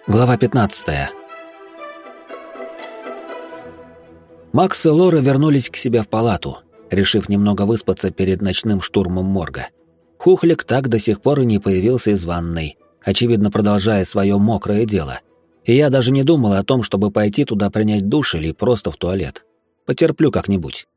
Глава 15. Макс и Лора вернулись к себе в палату, решив немного выспаться перед ночным штурмом морга. Хухлик так до сих пор и не появился из ванной, очевидно продолжая свое мокрое дело. И я даже не думал о том, чтобы пойти туда принять душ или просто в туалет. Потерплю как-нибудь.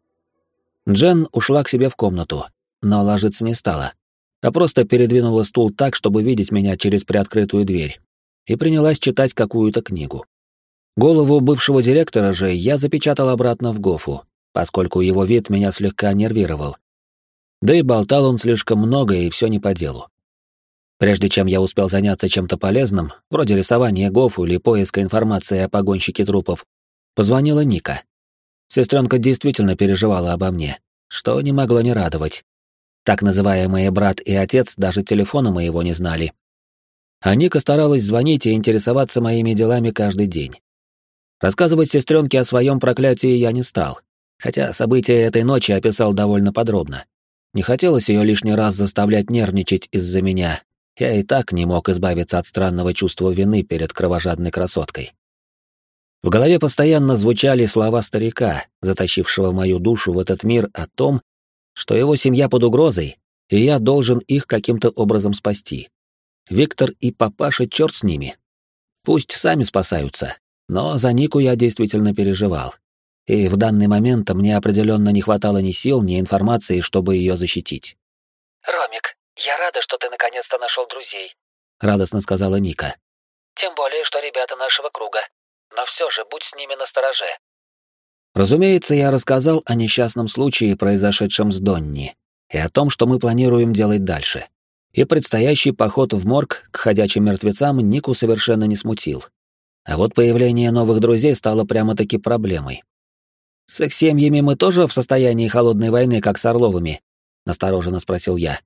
Джен ушла к себе в комнату, но ложиться не стала, а просто передвинула стул так, чтобы видеть меня через приоткрытую дверь, и принялась читать какую-то книгу. Голову бывшего директора же я запечатал обратно в гофу, поскольку его вид меня слегка нервировал. Да и болтал он слишком много и все не по делу. Прежде чем я успел заняться чем-то полезным, вроде рисования гофу или поиска информации о погонщике трупов, позвонила Ника. Сестренка действительно переживала обо мне, что не могло не радовать. Так называемые брат и отец даже телефона моего не знали. А Ника старалась звонить и интересоваться моими делами каждый день. Рассказывать сестренке о своем проклятии я не стал, хотя события этой ночи описал довольно подробно. Не хотелось ее лишний раз заставлять нервничать из-за меня. Я и так не мог избавиться от странного чувства вины перед кровожадной красоткой. В голове постоянно звучали слова старика, затащившего мою душу в этот мир, о том, что его семья под угрозой, и я должен их каким-то образом спасти. Виктор и папаша, черт с ними. Пусть сами спасаются, но за Нику я действительно переживал. И в данный момент мне определенно не хватало ни сил, ни информации, чтобы ее защитить. «Ромик, я рада, что ты наконец-то нашел друзей», — радостно сказала Ника. «Тем более, что ребята нашего круга. Но все же будь с ними настороже». Разумеется, я рассказал о несчастном случае, произошедшем с Донни, и о том, что мы планируем делать дальше. И предстоящий поход в морг к ходячим мертвецам Нику совершенно не смутил. А вот появление новых друзей стало прямо-таки проблемой. «С их семьями мы тоже в состоянии холодной войны, как с Орловыми?» — настороженно спросил я.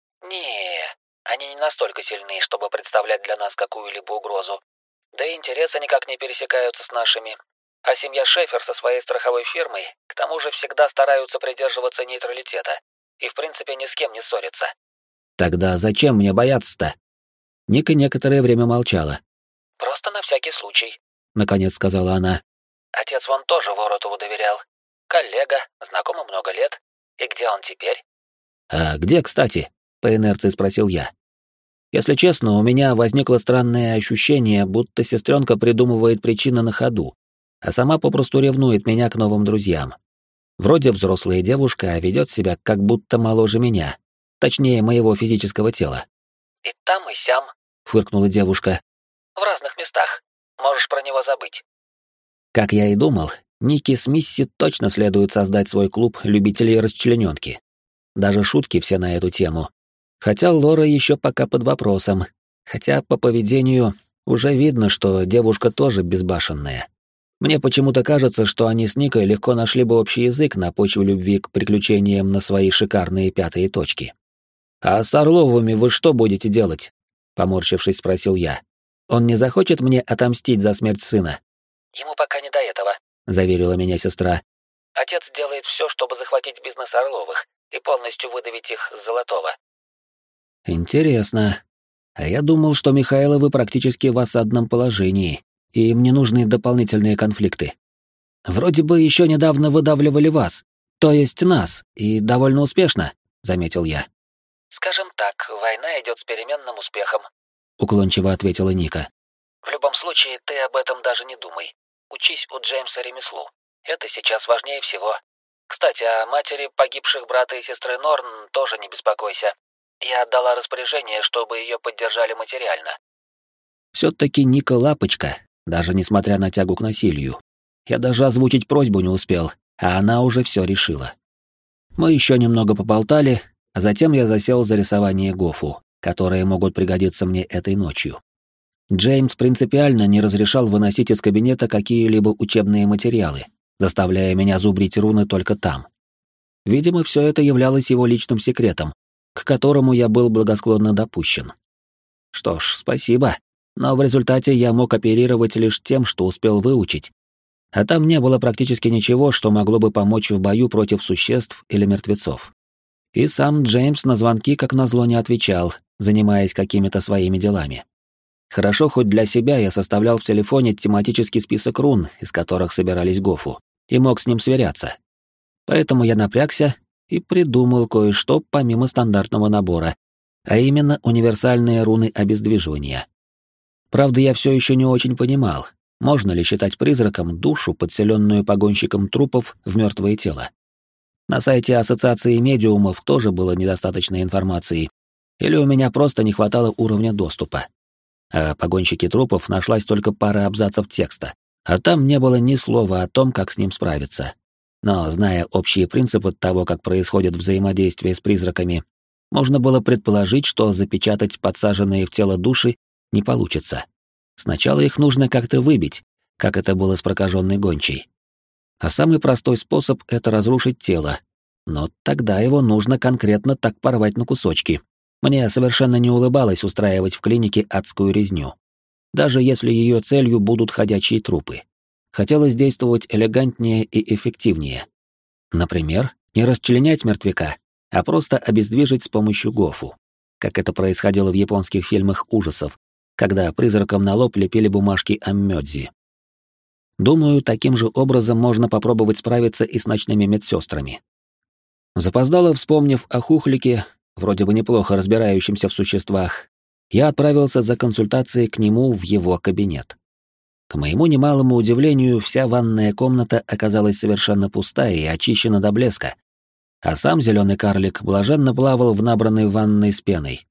«Не, они не настолько сильны, чтобы представлять для нас какую-либо угрозу. Да и интересы никак не пересекаются с нашими. А семья Шефер со своей страховой фирмой, к тому же, всегда стараются придерживаться нейтралитета и, в принципе, ни с кем не ссорятся». «Тогда зачем мне бояться-то?» Ника некоторое время молчала. «Просто на всякий случай», — наконец сказала она. «Отец вон тоже Воротову доверял. Коллега, знакомы много лет. И где он теперь?» «А где, кстати?» — по инерции спросил я. Если честно, у меня возникло странное ощущение, будто сестренка придумывает причины на ходу, а сама попросту ревнует меня к новым друзьям. Вроде взрослая девушка, а ведет себя как будто моложе меня, точнее, моего физического тела. «И там, и сям», — фыркнула девушка. «В разных местах. Можешь про него забыть». Как я и думал, Нике с Мисси точно следует создать свой клуб любителей расчленёнки. Даже шутки все на эту тему. Хотя Лора еще пока под вопросом, хотя по поведению уже видно, что девушка тоже безбашенная. Мне почему-то кажется, что они с Никой легко нашли бы общий язык на почве любви к приключениям на свои шикарные пятые точки. «А с Орловыми вы что будете делать?» — поморщившись, спросил я. «Он не захочет мне отомстить за смерть сына?» «Ему пока не до этого», — заверила меня сестра. «Отец делает все, чтобы захватить бизнес Орловых и полностью выдавить их с Золотого». «Интересно. А я думал, что Михайловы практически в осадном положении, и им не нужны дополнительные конфликты. Вроде бы еще недавно выдавливали вас, то есть нас, и довольно успешно», — заметил я. «Скажем так, война идет с переменным успехом», — уклончиво ответила Ника. «В любом случае, ты об этом даже не думай. Учись у Джеймса ремеслу. Это сейчас важнее всего. Кстати, о матери погибших брата и сестры Норн тоже не беспокойся. Я отдала распоряжение, чтобы ее поддержали материально». Все-таки Ника лапочка, даже несмотря на тягу к насилию. Я даже озвучить просьбу не успел, а она уже все решила. Мы еще немного поболтали, а затем я засел за рисование гофу, которые могут пригодиться мне этой ночью. Джеймс принципиально не разрешал выносить из кабинета какие-либо учебные материалы, заставляя меня зубрить руны только там. Видимо, все это являлось его личным секретом, к которому я был благосклонно допущен. Что ж, спасибо, но в результате я мог оперировать лишь тем, что успел выучить, а там не было практически ничего, что могло бы помочь в бою против существ или мертвецов. И сам Джеймс на звонки как назло не отвечал, занимаясь какими-то своими делами. Хорошо, хоть для себя я составлял в телефоне тематический список рун, из которых собирались Гофу, и мог с ним сверяться. Поэтому я напрягся и придумал кое-что помимо стандартного набора, а именно универсальные руны обездвиживания. Правда, я все еще не очень понимал, можно ли считать призраком душу, подселенную погонщиком трупов в мертвое тело. На сайте Ассоциации медиумов тоже было недостаточно информации, или у меня просто не хватало уровня доступа. О погонщике трупов нашлась только пара абзацев текста, а там не было ни слова о том, как с ним справиться. Но, зная общие принципы того, как происходит взаимодействие с призраками, можно было предположить, что запечатать подсаженные в тело души не получится. Сначала их нужно как-то выбить, как это было с прокаженной гончей. А самый простой способ — это разрушить тело. Но тогда его нужно конкретно так порвать на кусочки. Мне совершенно не улыбалось устраивать в клинике адскую резню. Даже если ее целью будут ходячие трупы. Хотелось действовать элегантнее и эффективнее. Например, не расчленять мертвяка, а просто обездвижить с помощью гофу. Как это происходило в японских фильмах ужасов, когда призракам на лоб лепили бумажки аммёдзи. Думаю, таким же образом можно попробовать справиться и с ночными медсестрами. Запоздало вспомнив о Хухлике, вроде бы неплохо разбирающемся в существах, я отправился за консультацией к нему в его кабинет. К моему немалому удивлению, вся ванная комната оказалась совершенно пустая и очищена до блеска, а сам зеленый карлик блаженно плавал в набранной ванной с пеной.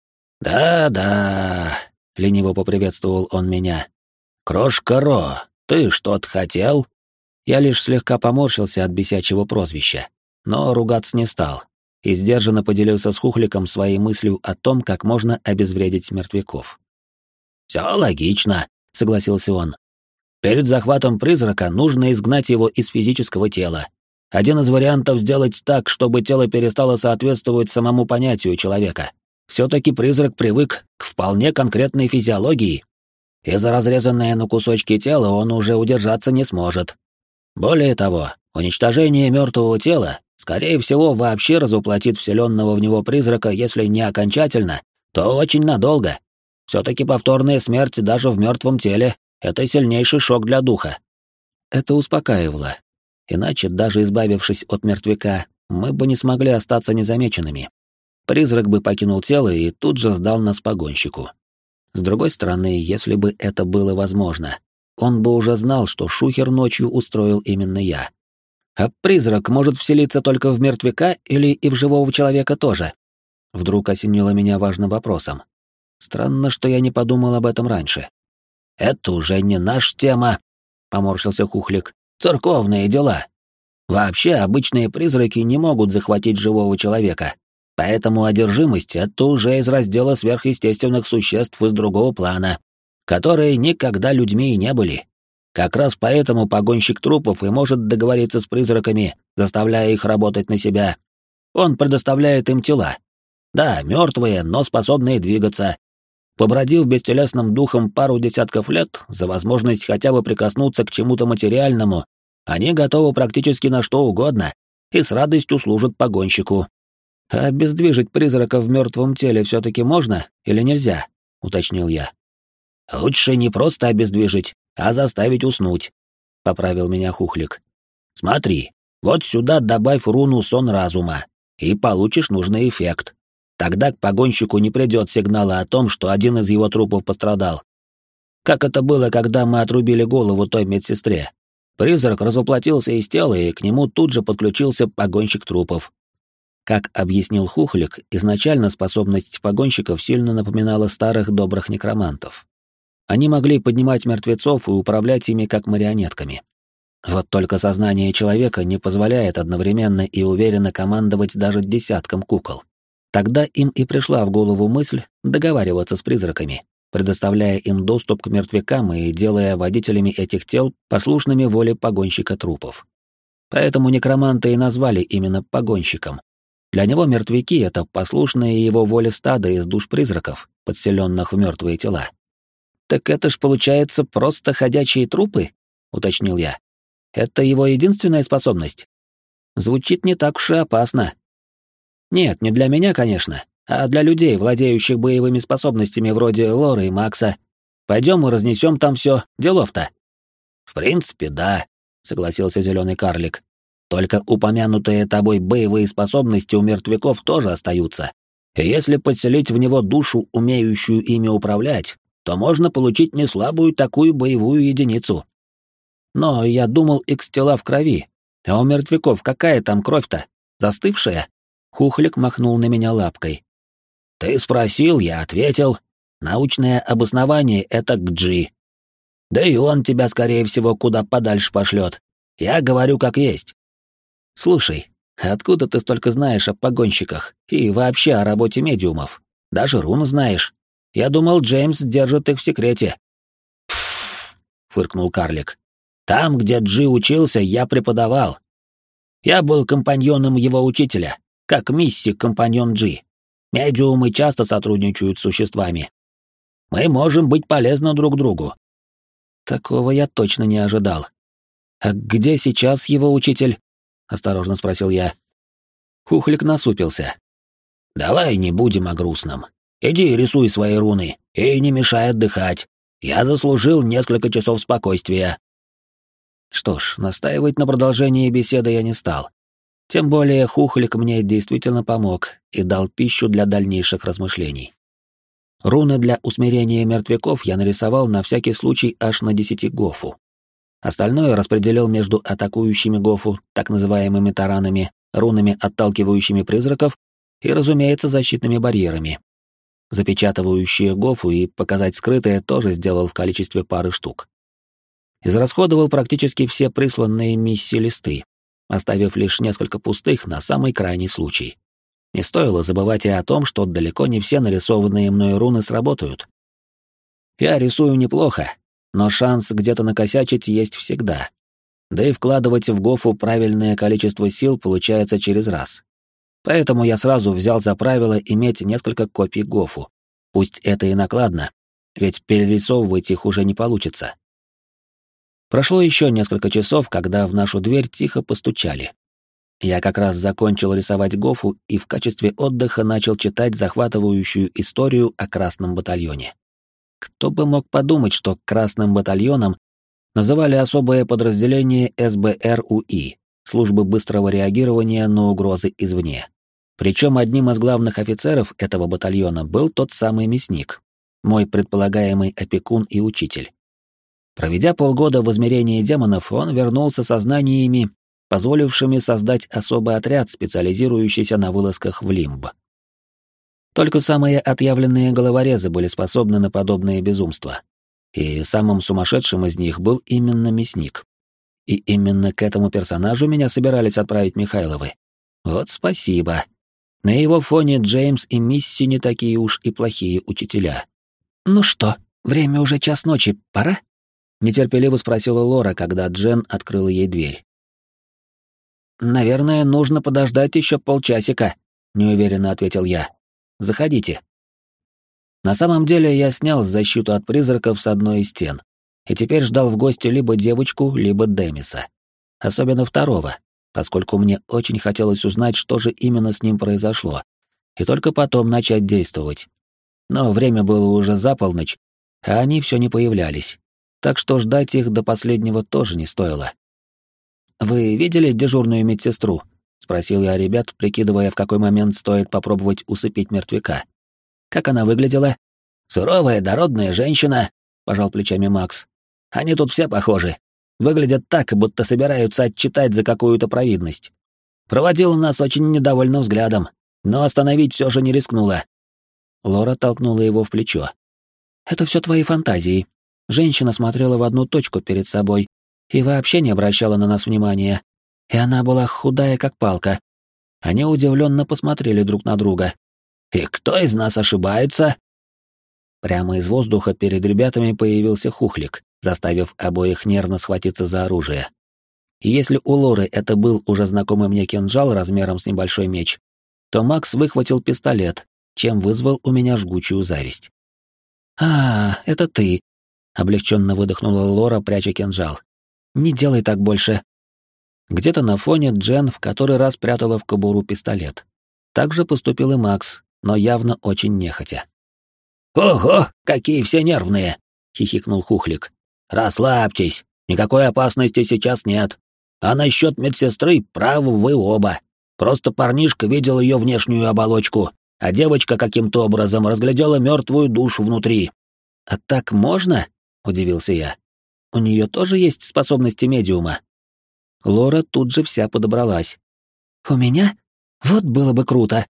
«Да-да», — лениво поприветствовал он меня. «Крошка Ро, ты что-то хотел?» Я лишь слегка поморщился от бесячего прозвища, но ругаться не стал и сдержанно поделился с Хухликом своей мыслью о том, как можно обезвредить мертвяков. «Все логично», — согласился он. «Перед захватом призрака нужно изгнать его из физического тела. Один из вариантов сделать так, чтобы тело перестало соответствовать самому понятию человека. Все-таки призрак привык к вполне конкретной физиологии, и за разрезанное на кусочки тело он уже удержаться не сможет. Более того, уничтожение мертвого тела, скорее всего, вообще разоплотит вселенного в него призрака, если не окончательно, то очень надолго. Все-таки повторная смерть даже в мертвом теле — это сильнейший шок для духа». Это успокаивало. Иначе, даже избавившись от мертвяка, мы бы не смогли остаться незамеченными. Призрак бы покинул тело и тут же сдал нас погонщику. С другой стороны, если бы это было возможно, он бы уже знал, что шухер ночью устроил именно я. А призрак может вселиться только в мертвяка или и в живого человека тоже? Вдруг осенило меня важным вопросом. Странно, что я не подумал об этом раньше. «Это уже не наша тема», — поморщился Хухлик. «Церковные дела. Вообще, обычные призраки не могут захватить живого человека, поэтому одержимость — это уже из раздела сверхъестественных существ из другого плана, которые никогда людьми и не были. Как раз поэтому погонщик трупов и может договориться с призраками, заставляя их работать на себя. Он предоставляет им тела. Да, мертвые, но способные двигаться. Побродив бестелесным духом пару десятков лет за возможность хотя бы прикоснуться к чему-то материальному, они готовы практически на что угодно и с радостью служат погонщику. «А обездвижить призрака в мертвом теле все-таки можно или нельзя?» — уточнил я. «Лучше не просто обездвижить, а заставить уснуть», — поправил меня Хухлик. «Смотри, вот сюда добавь руну сон разума, и получишь нужный эффект. Тогда к погонщику не придет сигнала о том, что один из его трупов пострадал. Как это было, когда мы отрубили голову той медсестре. Призрак разоплотился из тела, и к нему тут же подключился погонщик трупов». Как объяснил Хухлик, изначально способность погонщиков сильно напоминала старых добрых некромантов. Они могли поднимать мертвецов и управлять ими как марионетками. Вот только сознание человека не позволяет одновременно и уверенно командовать даже десятком кукол. Тогда им и пришла в голову мысль договариваться с призраками, предоставляя им доступ к мертвякам и делая водителями этих тел послушными воле погонщика трупов. Поэтому некроманты и назвали именно погонщиком. Для него мертвяки — это послушные его воле стада из душ призраков, подселенных в мертвые тела. «Так это ж, получается, просто ходячие трупы?» — уточнил я. «Это его единственная способность?» Звучит не так уж и опасно. Нет, не для меня, конечно, а для людей, владеющих боевыми способностями вроде Лоры и Макса, Пойдем и разнесем там все, делов-то. В принципе, да, согласился зеленый карлик. Только упомянутые тобой боевые способности у мертвяков тоже остаются. И если подселить в него душу, умеющую ими управлять, то можно получить неслабую такую боевую единицу. Но я думал, икс-тела в крови. А у мертвяков какая там кровь-то? Застывшая? Хухлик махнул на меня лапкой. Ты спросил, я ответил. Научное обоснование — это Гджи. Да и он тебя, скорее всего, куда подальше пошлет. Я говорю как есть. Слушай, откуда ты столько знаешь о погонщиках и вообще о работе медиумов? Даже руны знаешь. Я думал, Джеймс держит их в секрете. Пф, фыркнул карлик. Там, где Джи учился, я преподавал. Я был компаньоном его учителя, как Мисси компаньон Джи. Медиумы часто сотрудничают с существами. Мы можем быть полезны друг другу. Такого я точно не ожидал. А где сейчас его учитель? Осторожно спросил я. Хухлик насупился. Давай не будем о грустном. Иди рисуй свои руны и не мешай отдыхать. Я заслужил несколько часов спокойствия. Что ж, настаивать на продолжении беседы я не стал. Тем более Хухлик мне действительно помог и дал пищу для дальнейших размышлений. Руны для усмирения мертвяков я нарисовал на всякий случай аж на 10 гофу. Остальное распределил между атакующими гофу, так называемыми таранами, рунами, отталкивающими призраков, и, разумеется, защитными барьерами. Запечатывающие гофу и показать скрытое тоже сделал в количестве пары штук. Израсходовал практически все присланные миссии листы, оставив лишь несколько пустых на самый крайний случай. Не стоило забывать и о том, что далеко не все нарисованные мной руны сработают. Я рисую неплохо, но шанс где-то накосячить есть всегда. Да и вкладывать в гофу правильное количество сил получается через раз. Поэтому я сразу взял за правило иметь несколько копий гофу. Пусть это и накладно, ведь перерисовывать их уже не получится. Прошло еще несколько часов, когда в нашу дверь тихо постучали. Я как раз закончил рисовать гофу и в качестве отдыха начал читать захватывающую историю о Красном батальоне. Кто бы мог подумать, что Красным батальоном называли особое подразделение СБРУИ, службы быстрого реагирования на угрозы извне. Причем одним из главных офицеров этого батальона был тот самый мясник, мой предполагаемый опекун и учитель. Проведя полгода в измерении демонов, он вернулся со знаниями, позволившими создать особый отряд, специализирующийся на вылазках в Лимб. Только самые отъявленные головорезы были способны на подобные безумства. И самым сумасшедшим из них был именно мясник. И именно к этому персонажу меня собирались отправить Михайловы. Вот спасибо. На его фоне Джеймс и Мисси не такие уж и плохие учителя. «Ну что, время уже 1:00 ночи, пора?» — нетерпеливо спросила Лора, когда Джен открыла ей дверь. «Наверное, нужно подождать еще полчасика», — неуверенно ответил я. «Заходите». На самом деле я снял защиту от призраков с одной из стен, и теперь ждал в гости либо девочку, либо Демиса. Особенно второго, поскольку мне очень хотелось узнать, что же именно с ним произошло, и только потом начать действовать. Но время было уже за полночь, а они все не появлялись, так что ждать их до последнего тоже не стоило. «Вы видели дежурную медсестру?» — спросил я ребят, прикидывая, в какой момент стоит попробовать усыпить мертвяка. «Как она выглядела?» «Суровая, дородная женщина», — пожал плечами Макс. «Они тут все похожи. Выглядят так, будто собираются отчитать за какую-то провинность. Проводила нас очень недовольным взглядом, но остановить все же не рискнула». Лора толкнула его в плечо. «Это все твои фантазии. Женщина смотрела в одну точку перед собой и вообще не обращала на нас внимания. И она была худая, как палка». Они удивленно посмотрели друг на друга. «И кто из нас ошибается?» Прямо из воздуха перед ребятами появился Хухлик, заставив обоих нервно схватиться за оружие. И если у Лоры это был уже знакомый мне кинжал размером с небольшой меч, то Макс выхватил пистолет, чем вызвал у меня жгучую зависть. «А, это ты», — облегченно выдохнула Лора, пряча кинжал. «Не делай так больше». Где-то на фоне Джен в который раз прятала в кобуру пистолет. Так же поступил и Макс, но явно очень нехотя. «Ого, какие все нервные!» — хихикнул Хухлик. «Расслабьтесь, никакой опасности сейчас нет. А насчет медсестры правы вы оба. Просто парнишка видел ее внешнюю оболочку, а девочка каким-то образом разглядела мертвую душу внутри». «А так можно?» — удивился я. «У нее тоже есть способности медиума?» Лора тут же вся подобралась. «У меня? Вот было бы круто!»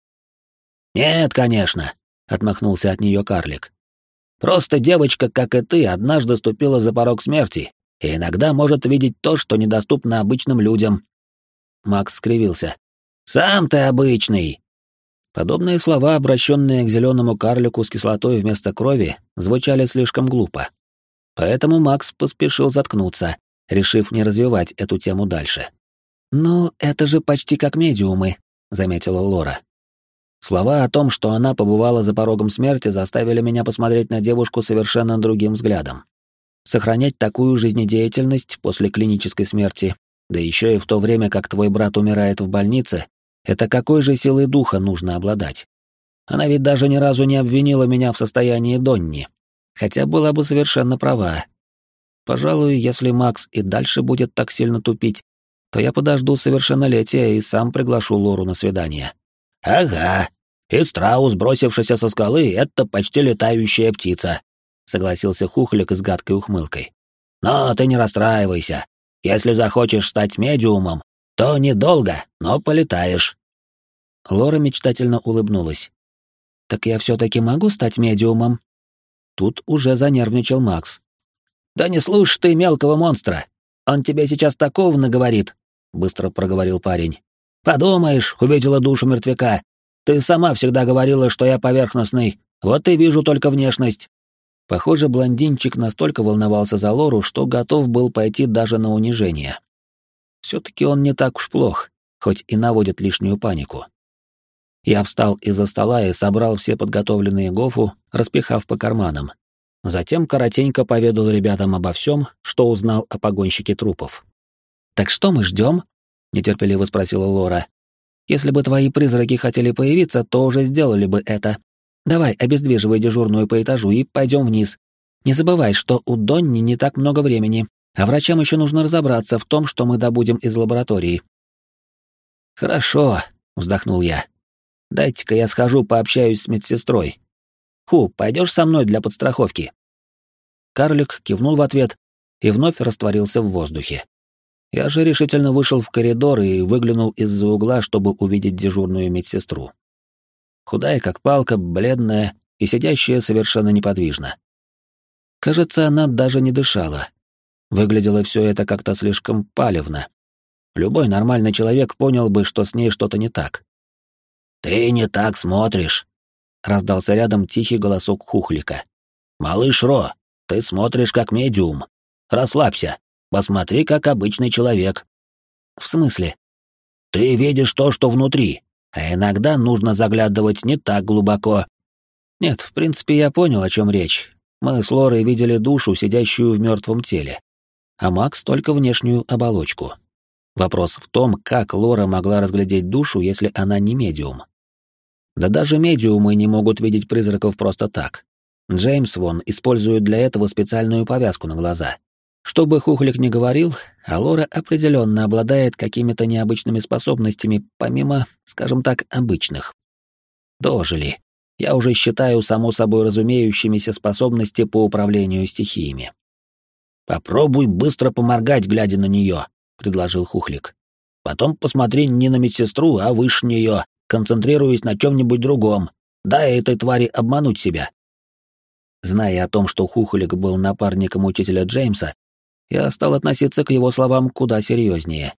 «Нет, конечно», — отмахнулся от нее карлик. «Просто девочка, как и ты, однажды ступила за порог смерти и иногда может видеть то, что недоступно обычным людям». Макс скривился. «Сам ты обычный!» Подобные слова, обращенные к зеленому карлику с кислотой вместо крови, звучали слишком глупо. Поэтому Макс поспешил заткнуться, решив не развивать эту тему дальше. «Ну, это же почти как медиумы», — заметила Лора. Слова о том, что она побывала за порогом смерти, заставили меня посмотреть на девушку совершенно другим взглядом. Сохранять такую жизнедеятельность после клинической смерти, да еще и в то время, как твой брат умирает в больнице, это какой же силой духа нужно обладать? Она ведь даже ни разу не обвинила меня в состоянии Донни, хотя была бы совершенно права. Пожалуй, если Макс и дальше будет так сильно тупить, то я подожду совершеннолетия и сам приглашу Лору на свидание. «Ага, и страус, бросившийся со скалы, — это почти летающая птица», — согласился Хухлик с гадкой ухмылкой. «Но ты не расстраивайся. Если захочешь стать медиумом, то недолго, но полетаешь». Лора мечтательно улыбнулась. «Так я все-таки могу стать медиумом?» Тут уже занервничал Макс. «Да не слушай ты мелкого монстра. Он тебе сейчас такого наговорит», — быстро проговорил парень. «Подумаешь, увидела душу мертвяка. Ты сама всегда говорила, что я поверхностный, вот и вижу только внешность». Похоже, блондинчик настолько волновался за Лору, что готов был пойти даже на унижение. Все-таки он не так уж плох, хоть и наводит лишнюю панику. Я встал из-за стола и собрал все подготовленные гофу, распихав по карманам. Затем коротенько поведал ребятам обо всем, что узнал о погонщике трупов. «Так что мы ждем?» — нетерпеливо спросила Лора. «Если бы твои призраки хотели появиться, то уже сделали бы это. Давай, обездвиживай дежурную по этажу и пойдем вниз. Не забывай, что у Донни не так много времени, а врачам еще нужно разобраться в том, что мы добудем из лаборатории». «Хорошо», — вздохнул я. «Дайте-ка я схожу пообщаюсь с медсестрой. Ху, пойдешь со мной для подстраховки?» Карлик кивнул в ответ и вновь растворился в воздухе. Я же решительно вышел в коридор и выглянул из-за угла, чтобы увидеть дежурную медсестру. Худая как палка, бледная и сидящая совершенно неподвижно. Кажется, она даже не дышала. Выглядело все это как-то слишком палевно. Любой нормальный человек понял бы, что с ней что-то не так. «Ты не так смотришь», — раздался рядом тихий голосок Хухлика. «Малыш Ро, ты смотришь как медиум. Расслабься, посмотри как обычный человек». «В смысле?» «Ты видишь то, что внутри, а иногда нужно заглядывать не так глубоко». Нет, в принципе, я понял, о чем речь. Мы с Лорой видели душу, сидящую в мертвом теле, а Макс только внешнюю оболочку. Вопрос в том, как Лора могла разглядеть душу, если она не медиум. Да даже медиумы не могут видеть призраков просто так. Джеймс вон использует для этого специальную повязку на глаза. Что бы Хухлик ни говорил, а Лора определенно обладает какими-то необычными способностями, помимо, скажем так, обычных. Дожили. Я уже считаю само собой разумеющимися способности по управлению стихиями. «Попробуй быстро поморгать, глядя на нее», — предложил Хухлик. «Потом посмотри не на медсестру, а выше нее, концентрируясь на чем-нибудь другом. Дай этой твари обмануть себя». Зная о том, что Хухлик был напарником учителя Джеймса, я стал относиться к его словам куда серьезнее.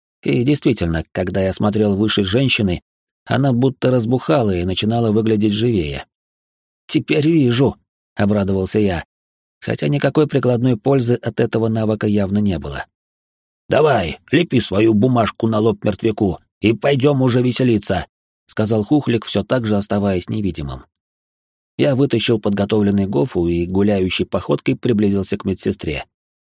И действительно, когда я смотрел выше женщины, она будто разбухала и начинала выглядеть живее. «Теперь вижу», — обрадовался я, хотя никакой прикладной пользы от этого навыка явно не было. «Давай, лепи свою бумажку на лоб мертвяку и пойдем уже веселиться», — сказал Хухлик, все так же оставаясь невидимым. Я вытащил подготовленный гофу и гуляющей походкой приблизился к медсестре.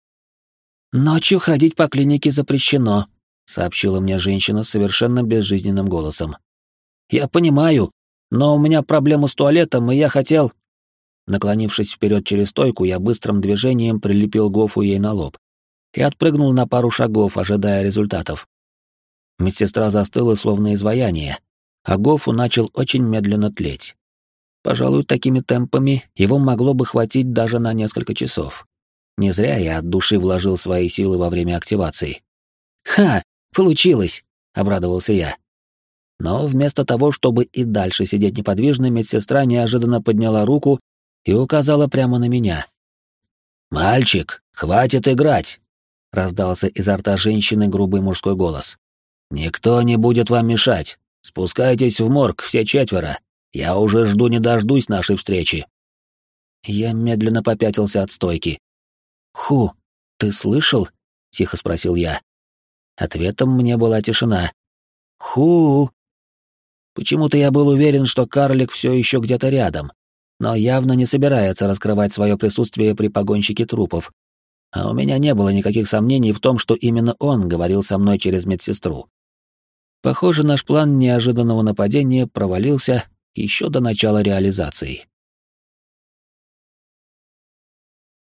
«Ночью ходить по клинике запрещено», — сообщила мне женщина совершенно безжизненным голосом. «Я понимаю, но у меня проблема с туалетом, и я хотел...» Наклонившись вперед через стойку, я быстрым движением прилепил Гофу ей на лоб и отпрыгнул на пару шагов, ожидая результатов. Медсестра застыла, словно изваяние, а Гофу начал очень медленно тлеть. Пожалуй, такими темпами его могло бы хватить даже на несколько часов. Не зря я от души вложил свои силы во время активации. «Ха! Получилось!» — обрадовался я. Но вместо того, чтобы и дальше сидеть неподвижно, медсестра неожиданно подняла руку и указала прямо на меня. «Мальчик, хватит играть!» — раздался изо рта женщины грубый мужской голос. «Никто не будет вам мешать. Спускайтесь в морг, все четверо. Я уже жду не дождусь нашей встречи». Я медленно попятился от стойки. «Ху, ты слышал?» — тихо спросил я. Ответом мне была тишина. «Ху!» Почему-то я был уверен, что карлик все еще где-то рядом, но явно не собирается раскрывать свое присутствие при погонщике трупов. А у меня не было никаких сомнений в том, что именно он говорил со мной через медсестру. Похоже, наш план неожиданного нападения провалился еще до начала реализации.